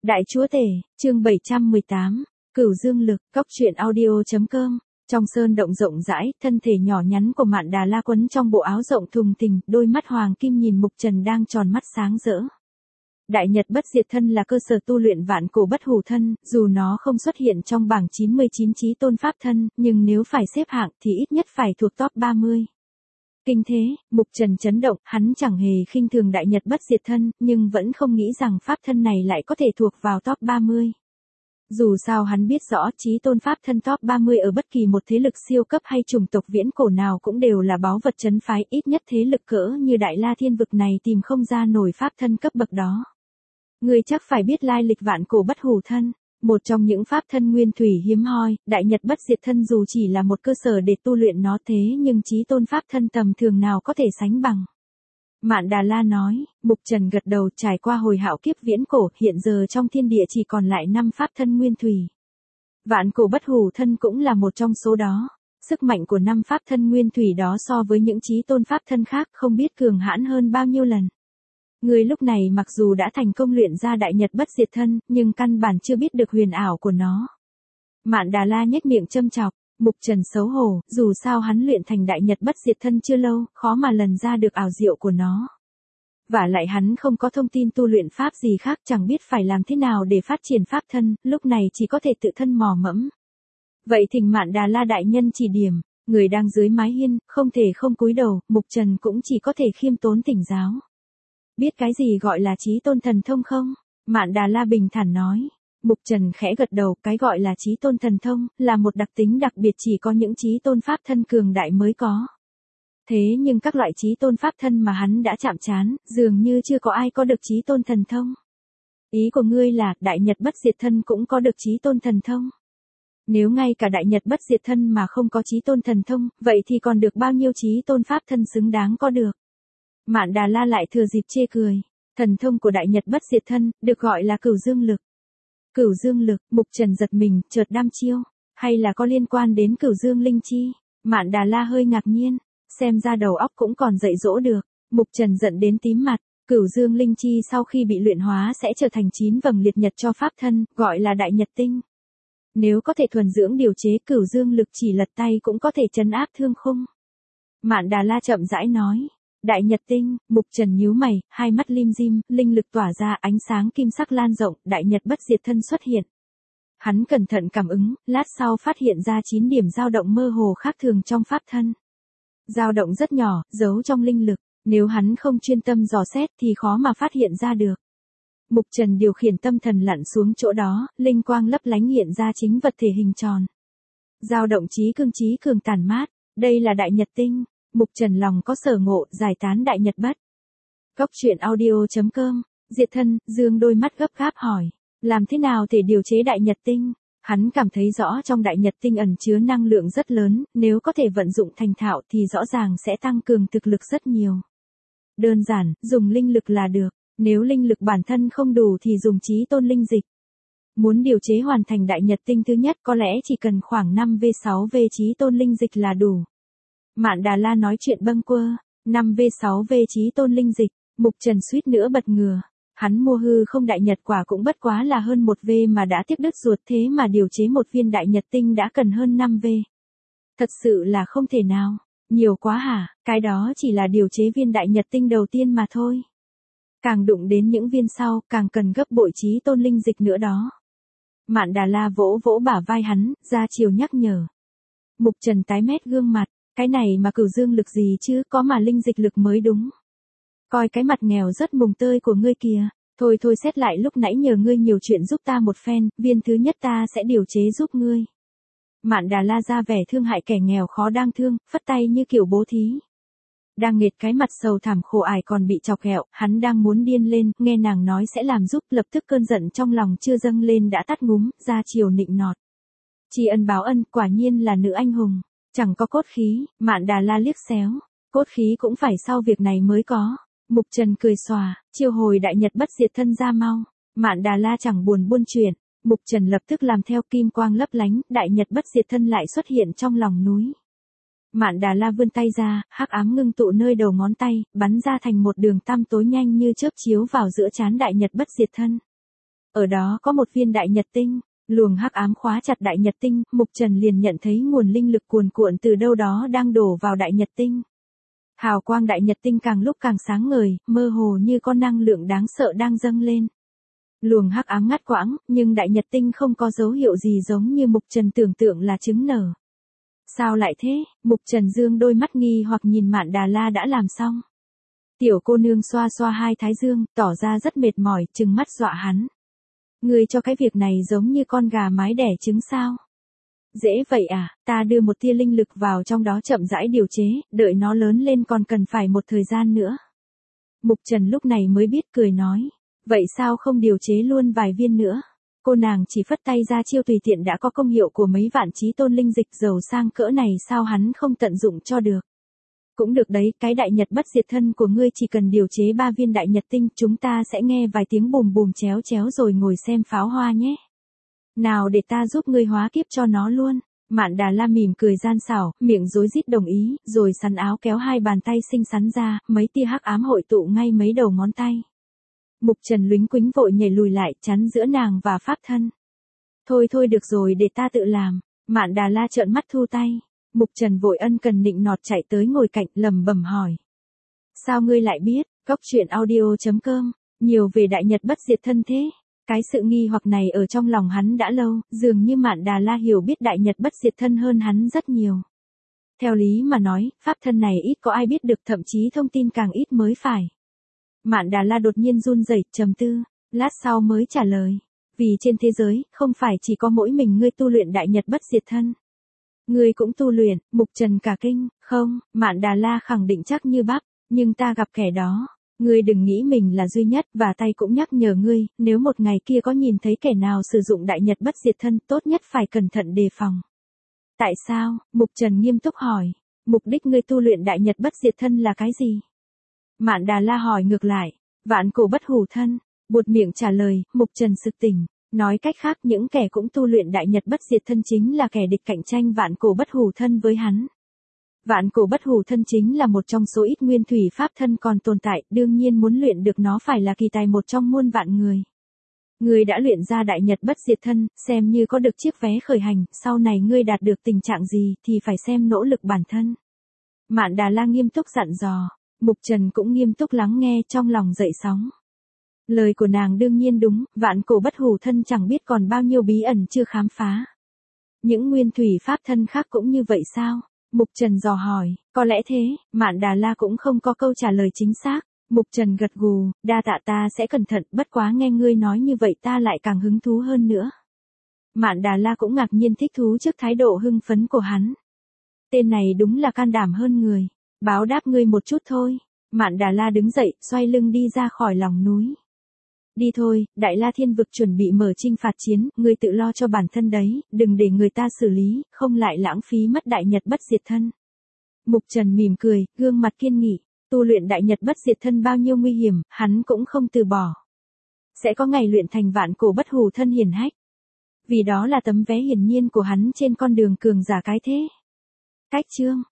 Đại chúa tể, chương 718, Cửu Dương lực, Cóc truyện audio.com. Trong sơn động rộng rãi, thân thể nhỏ nhắn của Mạn Đà La quấn trong bộ áo rộng thùng thình, đôi mắt hoàng kim nhìn Mục Trần đang tròn mắt sáng rỡ. Đại Nhật Bất Diệt Thân là cơ sở tu luyện vạn cổ bất hủ thân, dù nó không xuất hiện trong bảng 99 chí tôn pháp thân, nhưng nếu phải xếp hạng thì ít nhất phải thuộc top 30. Kinh thế, Mục Trần chấn động, hắn chẳng hề khinh thường Đại Nhật Bất Diệt Thân, nhưng vẫn không nghĩ rằng pháp thân này lại có thể thuộc vào top 30. Dù sao hắn biết rõ chí tôn pháp thân top 30 ở bất kỳ một thế lực siêu cấp hay chủng tộc viễn cổ nào cũng đều là báu vật trấn phái, ít nhất thế lực cỡ như Đại La Thiên Vực này tìm không ra nổi pháp thân cấp bậc đó. Ngươi chắc phải biết lai lịch vạn cổ bất hủ thân. Một trong những pháp thân nguyên thủy hiếm hoi, Đại Nhật Bất Diệt Thân dù chỉ là một cơ sở để tu luyện nó thế nhưng chí tôn pháp thân tầm thường nào có thể sánh bằng. Mạn Đà La nói, Mục Trần gật đầu, trải qua hồi hạo kiếp viễn cổ, hiện giờ trong thiên địa chỉ còn lại 5 pháp thân nguyên thủy. Vạn cổ bất hủ thân cũng là một trong số đó. Sức mạnh của 5 pháp thân nguyên thủy đó so với những chí tôn pháp thân khác không biết cường hãn hơn bao nhiêu lần. Người lúc này mặc dù đã thành công luyện ra Đại Nhật Bất Diệt Thân, nhưng căn bản chưa biết được huyền ảo của nó. Mạn Đà La nhếch miệng châm chọc, Mục Trần xấu hổ, dù sao hắn luyện thành Đại Nhật Bất Diệt Thân chưa lâu, khó mà lần ra được ảo diệu của nó. Vả lại hắn không có thông tin tu luyện pháp gì khác, chẳng biết phải làm thế nào để phát triển pháp thân, lúc này chỉ có thể tự thân mò mẫm. Vậy thỉnh Mạn Đà La đại nhân chỉ điểm, người đang dưới mái hiên, không thể không cúi đầu, Mục Trần cũng chỉ có thể khiêm tốn thỉnh giáo. Biết cái gì gọi là chí tôn thần thông không? Mạn Đà La bình thản nói. Mục Trần khẽ gật đầu, cái gọi là chí tôn thần thông, là một đặc tính đặc biệt chỉ có những chí tôn pháp thân cường đại mới có. Thế nhưng các loại chí tôn pháp thân mà hắn đã chạm trán, dường như chưa có ai có được chí tôn thần thông. Ý của ngươi là, Đại Nhật Bất Diệt Thân cũng có được chí tôn thần thông? Nếu ngay cả Đại Nhật Bất Diệt Thân mà không có chí tôn thần thông, vậy thì còn được bao nhiêu chí tôn pháp thân xứng đáng có được? Mạn Đà La lại thừa dịp chê cười. Thần thông của Đại Nhật Bất Diệt Thân, được gọi là Cửu Dương lực. Cửu Dương lực, Mục Trần giật mình, chợt đăm chiêu. Hay là có liên quan đến Cửu Dương linh chi? Mạn Đà La hơi ngạc nhiên. Xem ra đầu óc cũng còn dạy dỗ được. Mục Trần giận đến tím mặt. Cửu Dương linh chi sau khi bị luyện hóa sẽ trở thành 9 vầng liệt nhật cho pháp thân, gọi là Đại Nhật tinh. Nếu có thể thuần dưỡng điều chế Cửu Dương lực chỉ lật tay cũng có thể trấn áp thương khung. Mạn Đà La chậm rãi nói. Đại Nhật tinh, Mục Trần nhíu mày, hai mắt lim dim, linh lực tỏa ra, ánh sáng kim sắc lan rộng, Đại Nhật Bất Diệt Thân xuất hiện. Hắn cẩn thận cảm ứng, lát sau phát hiện ra 9 điểm dao động mơ hồ khác thường trong pháp thân. Dao động rất nhỏ, giấu trong linh lực, nếu hắn không chuyên tâm dò xét thì khó mà phát hiện ra được. Mục Trần điều khiển tâm thần lặn xuống chỗ đó, linh quang lấp lánh hiện ra chính vật thể hình tròn. Dao động trí cường tản mát, đây là Đại Nhật tinh. Mục Trần lòng có sở ngộ, giải tán Đại Nhật Bất. Cóc truyện audio.com. Diệt Thân, dương đôi mắt gấp gáp hỏi, làm thế nào để điều chế Đại Nhật tinh? Hắn cảm thấy rõ trong Đại Nhật tinh ẩn chứa năng lượng rất lớn, nếu có thể vận dụng thành thạo thì rõ ràng sẽ tăng cường thực lực rất nhiều. Đơn giản, dùng linh lực là được, nếu linh lực bản thân không đủ thì dùng chí tôn linh dịch. Muốn điều chế hoàn thành Đại Nhật tinh thứ nhất có lẽ chỉ cần khoảng 5V6V chí tôn linh dịch là đủ. Mạn Đà La nói chuyện bâng quơ, 5V6V chí tôn linh dịch, Mục Trần suýt nữa bật ngửa. Hắn mua hư không Đại Nhật quả cũng bất quá là hơn 1V mà đã tiếc đứt ruột, thế mà điều chế một viên Đại Nhật tinh đã cần hơn 5V. Thật sự là không thể nào, nhiều quá hả, cái đó chỉ là điều chế viên Đại Nhật tinh đầu tiên mà thôi. Càng đụng đến những viên sau, càng cần gấp bội chí tôn linh dịch nữa đó. Mạn Đà La vỗ vỗ bả vai hắn, ra chiều nhắc nhở. Mục Trần tái mét gương mặt. Cái này mà Cửu Dương lực gì chứ, có mà linh dịch lực mới đúng. Coi cái mặt nghèo rất mùng tơi của ngươi kìa, thôi xét lại lúc nãy nhờ ngươi nhiều chuyện giúp ta một phen, viên thứ nhất ta sẽ điều chế giúp ngươi. Mạn Đà La ra vẻ thương hại kẻ nghèo khó đang thương, phất tay như kiểu bố thí. Đang nghệt cái mặt sầu thảm khổ ải còn bị chọc ghẹo, hắn đang muốn điên lên, nghe nàng nói sẽ làm giúp, lập tức cơn giận trong lòng chưa dâng lên đã tắt ngúm, ra chiều nịnh nọt. Tri ân báo ân, quả nhiên là nữ anh hùng. Chẳng có cốt khí, Mạn Đà La liếc xéo, cốt khí cũng phải sau việc này mới có. Mục Trần cười xòa, chiêu hồi Đại Nhật Bất Diệt Thân ra mau. Mạn Đà La chẳng buồn chuyện, Mục Trần lập tức làm theo, kim quang lấp lánh, Đại Nhật Bất Diệt Thân lại xuất hiện trong lòng núi. Mạn Đà La vươn tay ra, hắc ám ngưng tụ nơi đầu ngón tay, bắn ra thành một đường tăm tối nhanh như chớp chiếu vào giữa trán Đại Nhật Bất Diệt Thân. Ở đó có một viên đại nhật tinh, luồng hắc ám khóa chặt đại nhật tinh, Mục Trần liền nhận thấy nguồn linh lực cuồn cuộn từ đâu đó đang đổ vào đại nhật tinh. Hào quang đại nhật tinh càng lúc càng sáng ngời, mơ hồ như có năng lượng đáng sợ đang dâng lên. Luồng hắc ám ngắt quãng, nhưng đại nhật tinh không có dấu hiệu gì giống như Mục Trần tưởng tượng là trứng nở. Sao lại thế? Mục Trần dương đôi mắt nghi hoặc nhìn Mạn Đà La đã làm xong. Tiểu cô nương xoa xoa hai thái dương, tỏ ra rất mệt mỏi, trừng mắt dọa hắn. Ngươi cho cái việc này giống như con gà mái đẻ trứng sao? Dễ vậy à, ta đưa một tia linh lực vào trong đó chậm rãi điều chế, đợi nó lớn lên còn cần phải một thời gian nữa. Mục Trần lúc này mới biết cười nói. Vậy sao không điều chế luôn vài viên nữa? Cô nàng chỉ phất tay ra chiêu tùy tiện đã có công hiệu của mấy vạn chí tôn linh dịch giàu sang cỡ này sao hắn không tận dụng cho được. Cũng được đấy, cái đại nhật bất diệt thân của ngươi chỉ cần điều chế 3 viên đại nhật tinh, chúng ta sẽ nghe vài tiếng bùm bùm chéo chéo rồi ngồi xem pháo hoa nhé. Nào để ta giúp ngươi hóa kiếp cho nó luôn. Mạn Đà La mỉm cười gian xảo, miệng rối rít đồng ý, rồi sắn áo kéo hai bàn tay xinh xắn ra, mấy tia hắc ám hội tụ ngay mấy đầu ngón tay. Mục Trần lúnh quính vội nhảy lùi lại, chắn giữa nàng và pháp thân. Thôi thôi được rồi, để ta tự làm. Mạn Đà La trợn mắt thu tay. Mục Trần vội ân cần nịnh nọt chạy tới ngồi cạnh, lẩm bẩm hỏi. Sao ngươi lại biết? Cốc truyện audio.com, nhiều về đại nhật bất diệt thân thế. Cái sự nghi hoặc này ở trong lòng hắn đã lâu, dường như Mạn Đà La hiểu biết đại nhật bất diệt thân hơn hắn rất nhiều. Theo lý mà nói, pháp thân này ít có ai biết được, thậm chí thông tin càng ít mới phải. Mạn Đà La đột nhiên run rẩy, trầm tư, lát sau mới trả lời. Vì trên thế giới, không phải chỉ có mỗi mình ngươi tu luyện đại nhật bất diệt thân. Ngươi cũng tu luyện. Mục Trần cả kinh. Không, Mạn Đà La khẳng định chắc như bắp, nhưng ta gặp kẻ đó. Ngươi đừng nghĩ mình là duy nhất, và tay cũng nhắc nhở ngươi, nếu một ngày kia có nhìn thấy kẻ nào sử dụng đại nhật bất diệt thân, tốt nhất phải cẩn thận đề phòng. Tại sao? Mục Trần nghiêm túc hỏi. Mục đích ngươi tu luyện đại nhật bất diệt thân là cái gì? Mạn Đà La hỏi ngược lại. Vạn cổ bất hủ thân. Buột miệng trả lời. Mục Trần sực tỉnh. Nói cách khác, những kẻ cũng tu luyện đại nhật bất diệt thân chính là kẻ địch cạnh tranh vạn cổ bất hủ thân với hắn. Vạn cổ bất hủ thân chính là một trong số ít nguyên thủy pháp thân còn tồn tại, đương nhiên muốn luyện được nó phải là kỳ tài một trong muôn vạn người. Ngươi đã luyện ra đại nhật bất diệt thân, xem như có được chiếc vé khởi hành, sau này ngươi đạt được tình trạng gì thì phải xem nỗ lực bản thân. Mạn Đà La nghiêm túc dặn dò. Mục Trần cũng nghiêm túc lắng nghe, trong lòng dậy sóng. Lời của nàng đương nhiên đúng, vạn cổ bất hủ thân chẳng biết còn bao nhiêu bí ẩn chưa khám phá. Những nguyên thủy pháp thân khác cũng như vậy sao? Mục Trần dò hỏi. Có lẽ thế. Mạn Đà La cũng không có câu trả lời chính xác. Mục Trần gật gù, đa tạ, ta sẽ cẩn thận, bất quá nghe ngươi nói như vậy ta lại càng hứng thú hơn nữa. Mạn Đà La cũng ngạc nhiên thích thú trước thái độ hưng phấn của hắn. Tên này đúng là can đảm hơn người. Báo đáp ngươi một chút thôi. Mạn Đà La đứng dậy, xoay lưng đi ra khỏi lòng núi. Đi thôi, Đại La Thiên Vực chuẩn bị mở chinh phạt chiến, ngươi tự lo cho bản thân đấy, đừng để người ta xử lý, không lại lãng phí mất đại nhật bất diệt thân. Mục Trần mỉm cười, gương mặt kiên nghị, tu luyện đại nhật bất diệt thân bao nhiêu nguy hiểm, hắn cũng không từ bỏ. Sẽ có ngày luyện thành vạn cổ bất hủ thân hiển hách. Vì đó là tấm vé hiển nhiên của hắn trên con đường cường giả cái thế. Cách chương